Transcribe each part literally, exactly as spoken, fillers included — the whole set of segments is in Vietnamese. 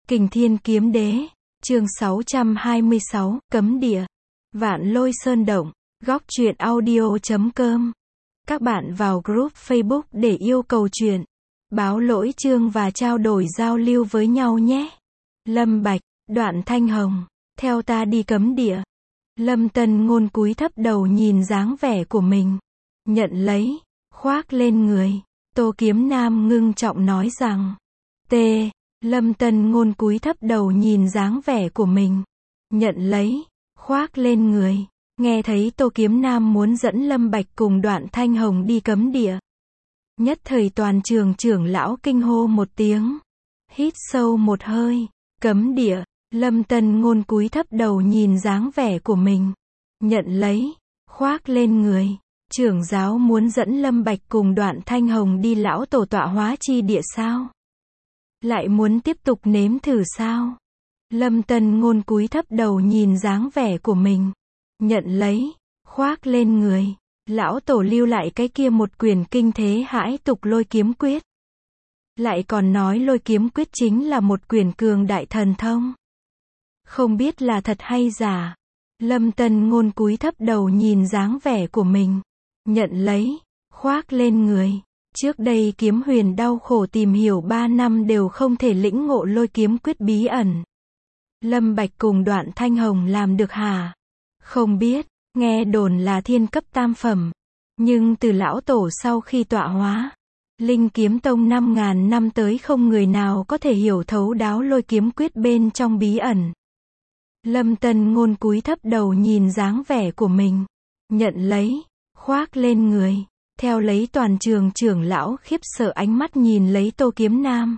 Kình Thiên Kiếm Đế, chương sáu trăm hai mươi sáu, Cấm Địa. Vạn Lôi Sơn Động, góc truyện audio chấm com. Các bạn vào group Facebook để yêu cầu truyện, báo lỗi chương và trao đổi giao lưu với nhau nhé. Lâm Bạch, Đoạn Thanh Hồng, theo ta đi cấm địa. Lâm Tân Ngôn cúi thấp đầu nhìn dáng vẻ của mình, nhận lấy, khoác lên người. Tô Kiếm Nam ngưng trọng nói rằng, T. Lâm Tân Ngôn cúi thấp đầu nhìn dáng vẻ của mình, nhận lấy, khoác lên người. Nghe thấy Tô Kiếm Nam muốn dẫn Lâm Bạch cùng Đoạn Thanh Hồng đi cấm địa, nhất thời toàn trường trưởng lão kinh hô một tiếng, hít sâu một hơi. Cấm địa. Lâm Tân Ngôn cúi thấp đầu nhìn dáng vẻ của mình, nhận lấy, khoác lên người. Trưởng giáo muốn dẫn Lâm Bạch cùng Đoạn Thanh Hồng đi lão tổ tọa hóa chi địa sao? Lại muốn tiếp tục nếm thử sao? Lâm Tân Ngôn cúi thấp đầu nhìn dáng vẻ của mình, nhận lấy, khoác lên người. Lão tổ lưu lại cái kia một quyển kinh thế hãi tục Lôi Kiếm Quyết. Lại còn nói Lôi Kiếm Quyết chính là một quyển cường đại thần thông. Không biết là thật hay giả. Lâm Tân Ngôn cúi thấp đầu nhìn dáng vẻ của mình, nhận lấy, khoác lên người. Trước đây Kiếm Huyền đau khổ tìm hiểu ba năm đều không thể lĩnh ngộ Lôi Kiếm Quyết bí ẩn. Lâm Bạch cùng Đoạn Thanh Hồng làm được hả? Không biết, nghe đồn là thiên cấp tam phẩm. Nhưng từ lão tổ sau khi tọa hóa, Linh Kiếm Tông năm ngàn năm tới không người nào có thể hiểu thấu đáo Lôi Kiếm Quyết bên trong bí ẩn. Lâm Tân Ngôn cúi thấp đầu nhìn dáng vẻ của mình, nhận lấy, khoác lên người. Theo lấy toàn trường trưởng lão khiếp sợ ánh mắt nhìn lấy Tô Kiếm Nam.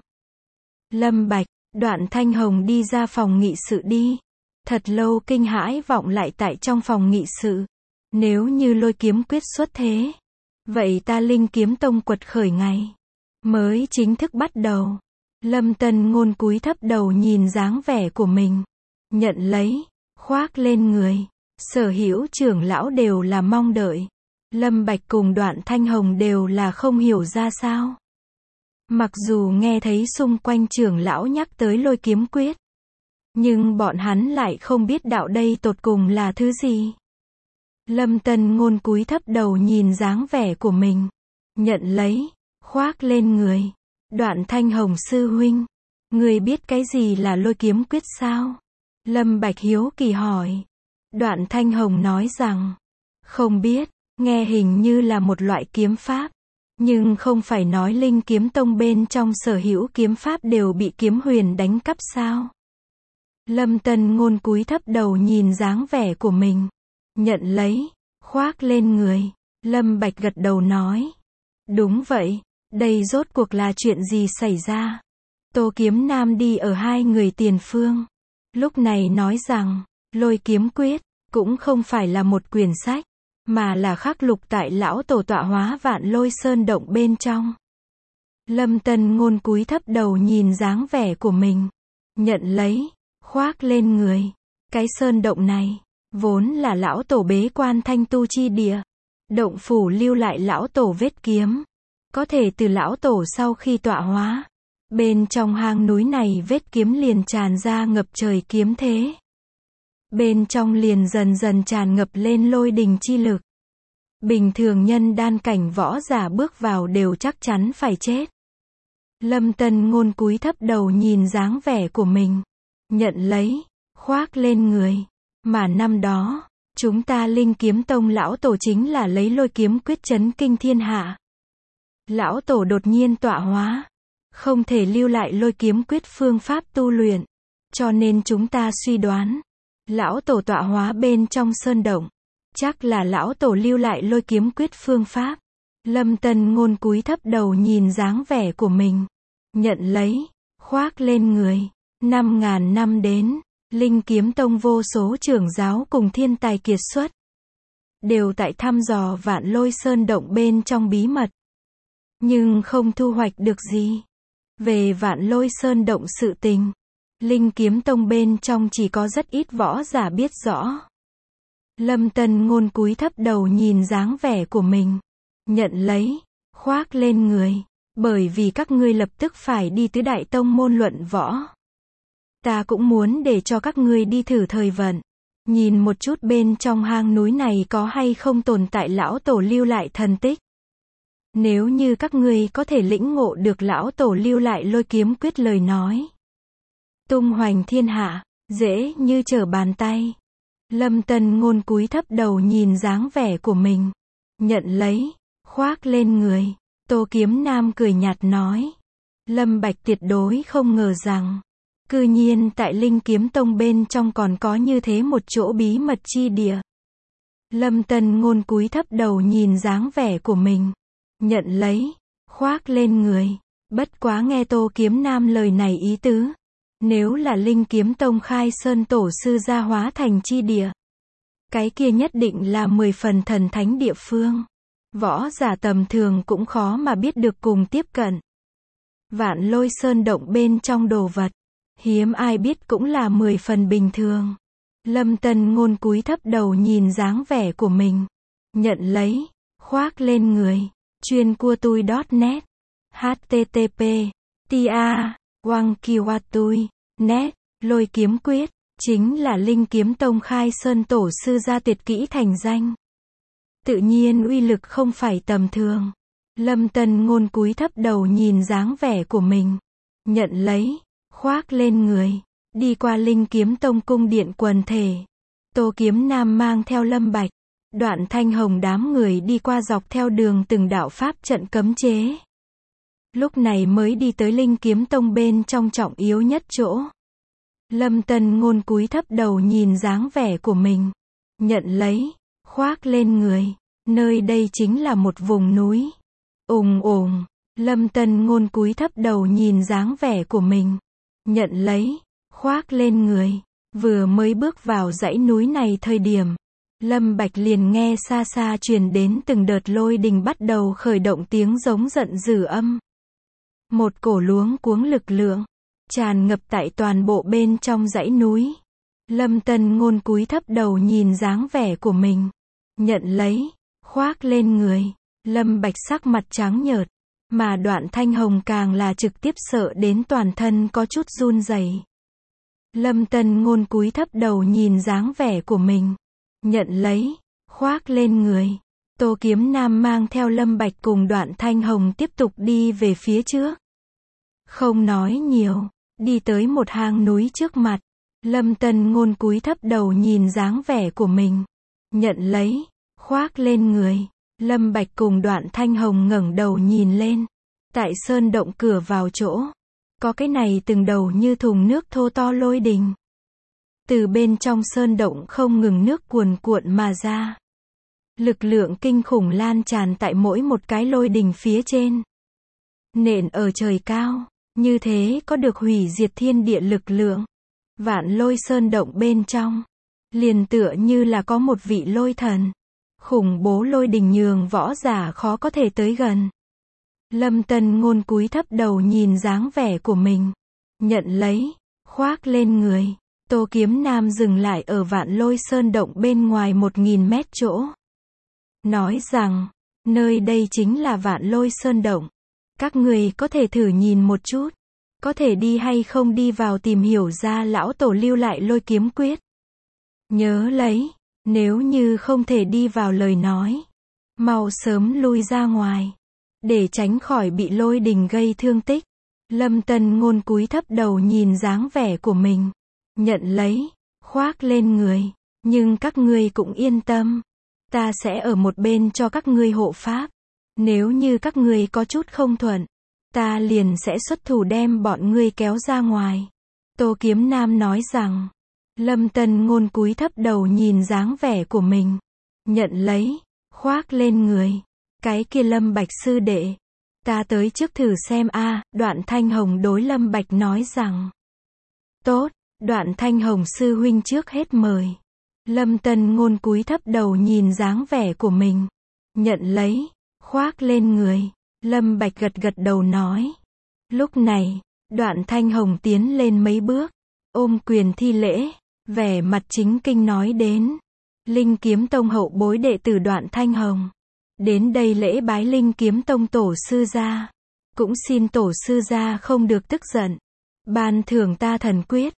Lâm Bạch, Đoạn Thanh Hồng đi ra phòng nghị sự đi. Thật lâu kinh hãi vọng lại tại trong phòng nghị sự. Nếu như Lôi Kiếm Quyết xuất thế, vậy ta Linh Kiếm Tông quật khởi ngày mới chính thức bắt đầu. Lâm Tân Ngôn cúi thấp đầu nhìn dáng vẻ của mình, nhận lấy, khoác lên người. Sở hữu trưởng lão đều là mong đợi. Lâm Bạch cùng Đoạn Thanh Hồng đều là không hiểu ra sao. Mặc dù nghe thấy xung quanh trưởng lão nhắc tới Lôi Kiếm Quyết, nhưng bọn hắn lại không biết đạo đây tột cùng là thứ gì. Lâm Tân Ngôn cúi thấp đầu nhìn dáng vẻ của mình, nhận lấy, khoác lên người. Đoạn Thanh Hồng sư huynh, người biết cái gì là Lôi Kiếm Quyết sao? Lâm Bạch hiếu kỳ hỏi. Đoạn Thanh Hồng nói rằng, không biết. Nghe hình như là một loại kiếm pháp, nhưng không phải nói Linh Kiếm Tông bên trong sở hữu kiếm pháp đều bị Kiếm Huyền đánh cắp sao? Lâm Tân Ngôn cúi thấp đầu nhìn dáng vẻ của mình, nhận lấy, khoác lên người. Lâm Bạch gật đầu nói, đúng vậy, đây rốt cuộc là chuyện gì xảy ra? Tô Kiếm Nam đi ở hai người tiền phương, lúc này nói rằng, Lôi Kiếm Quyết cũng không phải là một quyển sách, mà là khắc lục tại lão tổ tọa hóa Vạn Lôi Sơn Động bên trong. Lâm Tân Ngôn cúi thấp đầu nhìn dáng vẻ của mình, nhận lấy, khoác lên người. Cái sơn động này, vốn là lão tổ bế quan thanh tu chi địa. Động phủ lưu lại lão tổ vết kiếm. Có thể từ lão tổ sau khi tọa hóa, bên trong hang núi này vết kiếm liền tràn ra ngập trời kiếm thế. Bên trong liền dần dần tràn ngập lên lôi đình chi lực. Bình thường nhân đan cảnh võ giả bước vào đều chắc chắn phải chết. Lâm Tân Ngôn cúi thấp đầu nhìn dáng vẻ của mình, nhận lấy, khoác lên người. Mà năm đó, chúng ta Linh Kiếm Tông lão tổ chính là lấy Lôi Kiếm Quyết chấn kinh thiên hạ. Lão tổ đột nhiên tọa hóa, không thể lưu lại Lôi Kiếm Quyết phương pháp tu luyện, cho nên chúng ta suy đoán, lão tổ tọa hóa bên trong sơn động, chắc là lão tổ lưu lại Lôi Kiếm Quyết phương pháp. Lâm Tân Ngôn cúi thấp đầu nhìn dáng vẻ của mình, nhận lấy, khoác lên người. Năm ngàn năm đến, Linh Kiếm Tông vô số trưởng giáo cùng thiên tài kiệt xuất, đều tại thăm dò Vạn Lôi Sơn Động bên trong bí mật, nhưng không thu hoạch được gì. Về Vạn Lôi Sơn Động sự tình, Linh Kiếm Tông bên trong chỉ có rất ít võ giả biết rõ. Lâm Tân Ngôn cúi thấp đầu nhìn dáng vẻ của mình, nhận lấy, khoác lên người. Bởi vì các ngươi lập tức phải đi tứ đại tông môn luận võ. Ta cũng muốn để cho các ngươi đi thử thời vận. Nhìn một chút bên trong hang núi này có hay không tồn tại lão tổ lưu lại thần tích. Nếu như các ngươi có thể lĩnh ngộ được lão tổ lưu lại lôi kiếm quyết lời nói. Tung hoành thiên hạ, dễ như trở bàn tay. Lâm Tân Ngôn cúi thấp đầu nhìn dáng vẻ của mình. Nhận lấy, khoác lên người. Tô Kiếm Nam cười nhạt nói. Lâm Bạch tuyệt đối không ngờ rằng, cư nhiên tại Linh Kiếm Tông bên trong còn có như thế một chỗ bí mật chi địa. Lâm Tân Ngôn cúi thấp đầu nhìn dáng vẻ của mình. Nhận lấy, khoác lên người. Bất quá nghe Tô Kiếm Nam lời này ý tứ. Nếu là Linh Kiếm Tông khai sơn tổ sư gia hóa thành chi địa. Cái kia nhất định là mười phần thần thánh địa phương. Võ giả tầm thường cũng khó mà biết được cùng tiếp cận. Vạn Lôi Sơn động bên trong đồ vật. Hiếm ai biết cũng là mười phần bình thường. Lâm Tân Ngôn cúi thấp đầu nhìn dáng vẻ của mình. Nhận lấy, khoác lên người. Chuyên cua tui .net H T T P tia Wang Kiwa tui net Lôi kiếm quyết chính là Linh Kiếm Tông khai sơn tổ sư gia tuyệt kỹ thành danh. Tự nhiên uy lực không phải tầm thường. Lâm Tân Ngôn cúi thấp đầu nhìn dáng vẻ của mình. Nhận lấy, khoác lên người. Đi qua Linh Kiếm Tông cung điện quần thể. Tô Kiếm Nam mang theo Lâm Bạch. Đoạn Thanh Hồng đám người đi qua dọc theo đường từng đạo pháp trận cấm chế. Lúc này mới đi tới Linh Kiếm Tông bên trong trọng yếu nhất chỗ. Lâm Tân Ngôn cúi thấp đầu nhìn dáng vẻ của mình. Nhận lấy, khoác lên người. Nơi đây chính là một vùng núi. Ùng ùng, Lâm Tân Ngôn cúi thấp đầu nhìn dáng vẻ của mình. Nhận lấy, khoác lên người. Vừa mới bước vào dãy núi này thời điểm. Lâm Bạch liền nghe xa xa truyền đến từng đợt lôi đình bắt đầu khởi động tiếng giống giận dữ âm. Một cổ luống cuống lực lượng tràn ngập tại toàn bộ bên trong dãy núi. Lâm Tân Ngôn cúi thấp đầu nhìn dáng vẻ của mình. Nhận lấy, khoác lên người. Lâm Bạch sắc mặt trắng nhợt, mà Đoạn Thanh Hồng càng là trực tiếp sợ đến toàn thân có chút run rẩy. Lâm Tân Ngôn cúi thấp đầu nhìn dáng vẻ của mình. Nhận lấy, khoác lên người. Tô Kiếm Nam mang theo Lâm Bạch cùng Đoạn Thanh Hồng tiếp tục đi về phía trước. Không nói nhiều, đi tới một hang núi trước mặt. Lâm Tân Ngôn cúi thấp đầu nhìn dáng vẻ của mình. Nhận lấy, khoác lên người. Lâm Bạch cùng Đoạn Thanh Hồng ngẩng đầu nhìn lên. Tại sơn động cửa vào chỗ, có cái này từng đầu như thùng nước thô to lôi đình. Từ bên trong sơn động không ngừng nước cuồn cuộn mà ra. Lực lượng kinh khủng lan tràn tại mỗi một cái lôi đình phía trên. Nện ở trời cao, như thế có được hủy diệt thiên địa lực lượng. Vạn Lôi Sơn động bên trong, liền tựa như là có một vị lôi thần. Khủng bố lôi đình nhường võ giả khó có thể tới gần. Lâm Tân Ngôn cúi thấp đầu nhìn dáng vẻ của mình. Nhận lấy, khoác lên người. Tô Kiếm Nam dừng lại ở Vạn Lôi Sơn động bên ngoài một nghìn mét chỗ. Nói rằng, nơi đây chính là Vạn Lôi Sơn động. Các người có thể thử nhìn một chút. Có thể đi hay không đi vào tìm hiểu ra lão tổ lưu lại lôi kiếm quyết. Nhớ lấy, nếu như không thể đi vào lời nói, mau sớm lui ra ngoài. Để tránh khỏi bị lôi đình gây thương tích. Lâm Tân Ngôn cúi thấp đầu nhìn dáng vẻ của mình. Nhận lấy, khoác lên người. Nhưng các ngươi cũng yên tâm. Ta sẽ ở một bên cho các ngươi hộ pháp. Nếu như các ngươi có chút không thuận, ta liền sẽ xuất thủ đem bọn ngươi kéo ra ngoài. Tô Kiếm Nam nói rằng. Lâm Tân Ngôn cúi thấp đầu nhìn dáng vẻ của mình. Nhận lấy, khoác lên người. Cái kia Lâm Bạch sư đệ. Ta tới trước thử xem a. À, Đoạn Thanh Hồng đối Lâm Bạch nói rằng. Tốt, Đoạn Thanh Hồng sư huynh trước hết mời. Lâm Tân Ngôn cúi thấp đầu nhìn dáng vẻ của mình. Nhận lấy, khoác lên người. Lâm Bạch gật gật đầu nói. Lúc này, Đoạn Thanh Hồng tiến lên mấy bước. Ôm quyền thi lễ. Vẻ mặt chính kinh nói đến. Linh Kiếm Tông hậu bối đệ tử Đoạn Thanh Hồng. Đến đây lễ bái Linh Kiếm Tông tổ sư gia. Cũng xin tổ sư gia không được tức giận. Ban thưởng ta thần quyết.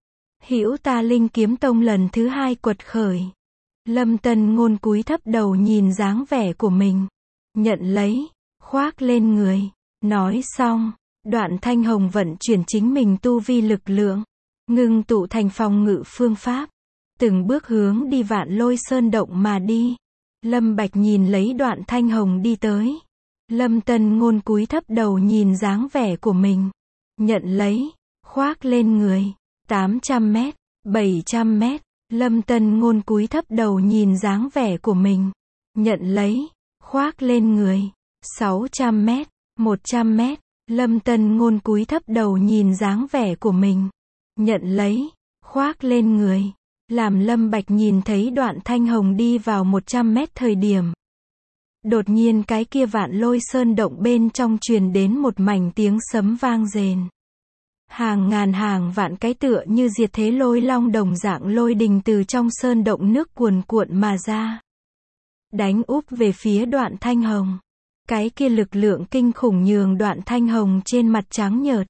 Hữu Ta Linh kiếm tông lần thứ hai quật khởi. Lâm Tân Ngôn cúi thấp đầu nhìn dáng vẻ của mình. Nhận lấy, khoác lên người. Nói xong, Đoạn Thanh Hồng vận chuyển chính mình tu vi lực lượng, ngưng tụ thành phòng ngự phương pháp, từng bước hướng đi Vạn Lôi Sơn động mà đi. Lâm Bạch nhìn lấy Đoạn Thanh Hồng đi tới. Lâm Tân Ngôn cúi thấp đầu nhìn dáng vẻ của mình. Nhận lấy, khoác lên người. tám trăm mét, bảy trăm mét. Lâm Tân Ngôn cúi thấp đầu nhìn dáng vẻ của mình. Nhận lấy, khoác lên người. sáu trăm mét, một trăm mét. Lâm Tân Ngôn cúi thấp đầu nhìn dáng vẻ của mình. Nhận lấy, khoác lên người. Làm Lâm Bạch nhìn thấy Đoạn Thanh Hồng đi vào một trăm mét thời điểm. Đột nhiên cái kia Vạn Lôi Sơn động bên trong truyền đến một mảnh tiếng sấm vang rền. Hàng ngàn hàng vạn cái tựa như diệt thế lôi long đồng dạng lôi đình từ trong sơn động nước cuồn cuộn mà ra. Đánh úp về phía Đoạn Thanh Hồng. Cái kia lực lượng kinh khủng nhường Đoạn Thanh Hồng trên mặt trắng nhợt.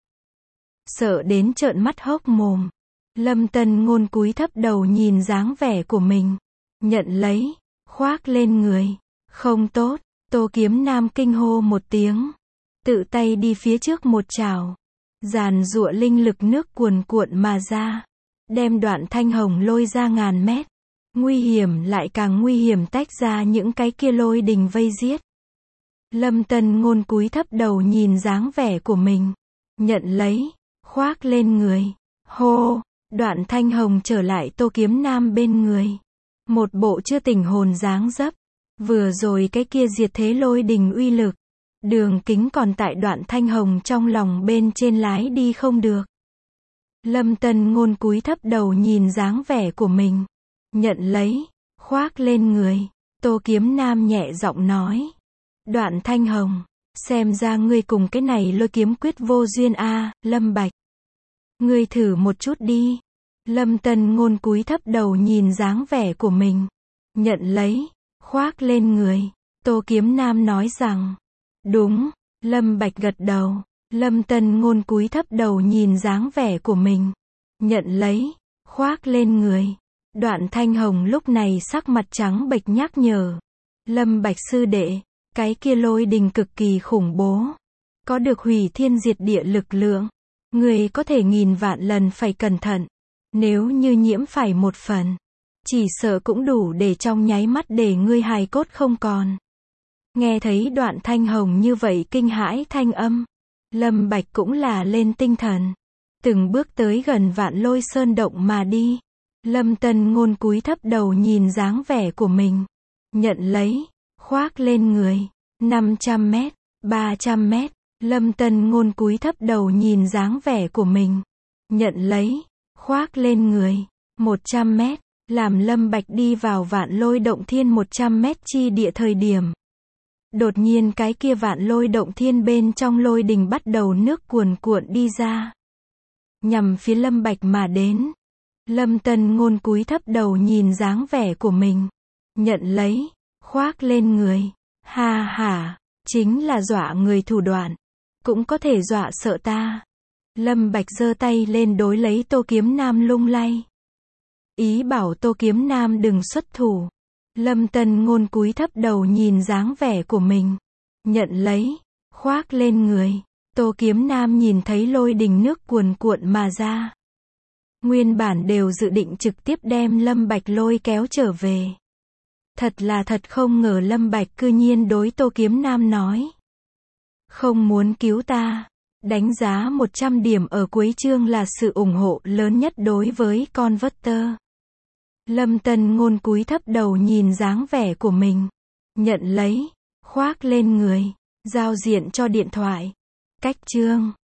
Sợ đến trợn mắt hốc mồm. Lâm Tân Ngôn cúi thấp đầu nhìn dáng vẻ của mình. Nhận lấy, khoác lên người. Không tốt, Tô Kiếm Nam kinh hô một tiếng. Tự tay đi phía trước một trảo. Giàn giụa linh lực nước cuồn cuộn mà ra. Đem Đoạn Thanh Hồng lôi ra ngàn mét. Nguy hiểm lại càng nguy hiểm tách ra những cái kia lôi đình vây giết. Lâm Tân Ngôn cúi thấp đầu nhìn dáng vẻ của mình. Nhận lấy, khoác lên người. Hô, Đoạn Thanh Hồng trở lại Tô Kiếm Nam bên người. Một bộ chưa tỉnh hồn dáng dấp. Vừa rồi cái kia diệt thế lôi đình uy lực. Đường kính còn tại Đoạn Thanh Hồng trong lòng bên trên lái đi không được. Lâm Tân Ngôn cúi thấp đầu nhìn dáng vẻ của mình. Nhận lấy, khoác lên người. Tô Kiếm Nam nhẹ giọng nói. Đoạn Thanh Hồng, xem ra ngươi cùng cái này lôi kiếm quyết vô duyên a, à, Lâm Bạch. Ngươi thử một chút đi. Lâm Tân Ngôn cúi thấp đầu nhìn dáng vẻ của mình. Nhận lấy, khoác lên người. Tô Kiếm Nam nói rằng. Đúng, Lâm Bạch gật đầu. Lâm Tân Ngôn cúi thấp đầu nhìn dáng vẻ của mình. Nhận lấy, khoác lên người. Đoạn Thanh Hồng lúc này sắc mặt trắng bệch nhắc nhở. Lâm Bạch sư đệ, cái kia lôi đình cực kỳ khủng bố. Có được hủy thiên diệt địa lực lượng. Người có thể nghìn vạn lần phải cẩn thận. Nếu như nhiễm phải một phần, chỉ sợ cũng đủ để trong nháy mắt để ngươi hài cốt không còn. Nghe thấy Đoạn Thanh Hồng như vậy kinh hãi thanh âm. Lâm Bạch cũng là lên tinh thần. Từng bước tới gần Vạn Lôi Sơn động mà đi. Lâm Tân Ngôn cúi thấp đầu nhìn dáng vẻ của mình. Nhận lấy, khoác lên người. năm trăm mét, ba trăm mét. Lâm Tân Ngôn cúi thấp đầu nhìn dáng vẻ của mình. Nhận lấy, khoác lên người. một trăm mét. Làm Lâm Bạch đi vào Vạn Lôi động thiên một trăm mét chi địa thời điểm. Đột nhiên cái kia Vạn Lôi động thiên bên trong lôi đình bắt đầu nước cuồn cuộn đi ra. Nhằm phía Lâm Bạch mà đến. Lâm Tân Ngôn cúi thấp đầu nhìn dáng vẻ của mình. Nhận lấy, khoác lên người. Ha ha, chính là dọa người thủ đoạn. Cũng có thể dọa sợ ta. Lâm Bạch giơ tay lên đối lấy Tô Kiếm Nam lung lay. Ý bảo Tô Kiếm Nam đừng xuất thủ. Lâm Tân Ngôn cúi thấp đầu nhìn dáng vẻ của mình. Nhận lấy, khoác lên người. Tô Kiếm Nam nhìn thấy lôi đình nước cuồn cuộn mà ra. Nguyên bản đều dự định trực tiếp đem Lâm Bạch lôi kéo trở về. Thật là thật không ngờ Lâm Bạch cư nhiên đối Tô Kiếm Nam nói. Không muốn cứu ta. Đánh giá một trăm điểm ở cuối chương là sự ủng hộ lớn nhất đối với con Converter. Lâm Tân Ngôn cúi thấp đầu nhìn dáng vẻ của mình. Nhận lấy, khoác lên người. Giao diện cho điện thoại. Cách chương.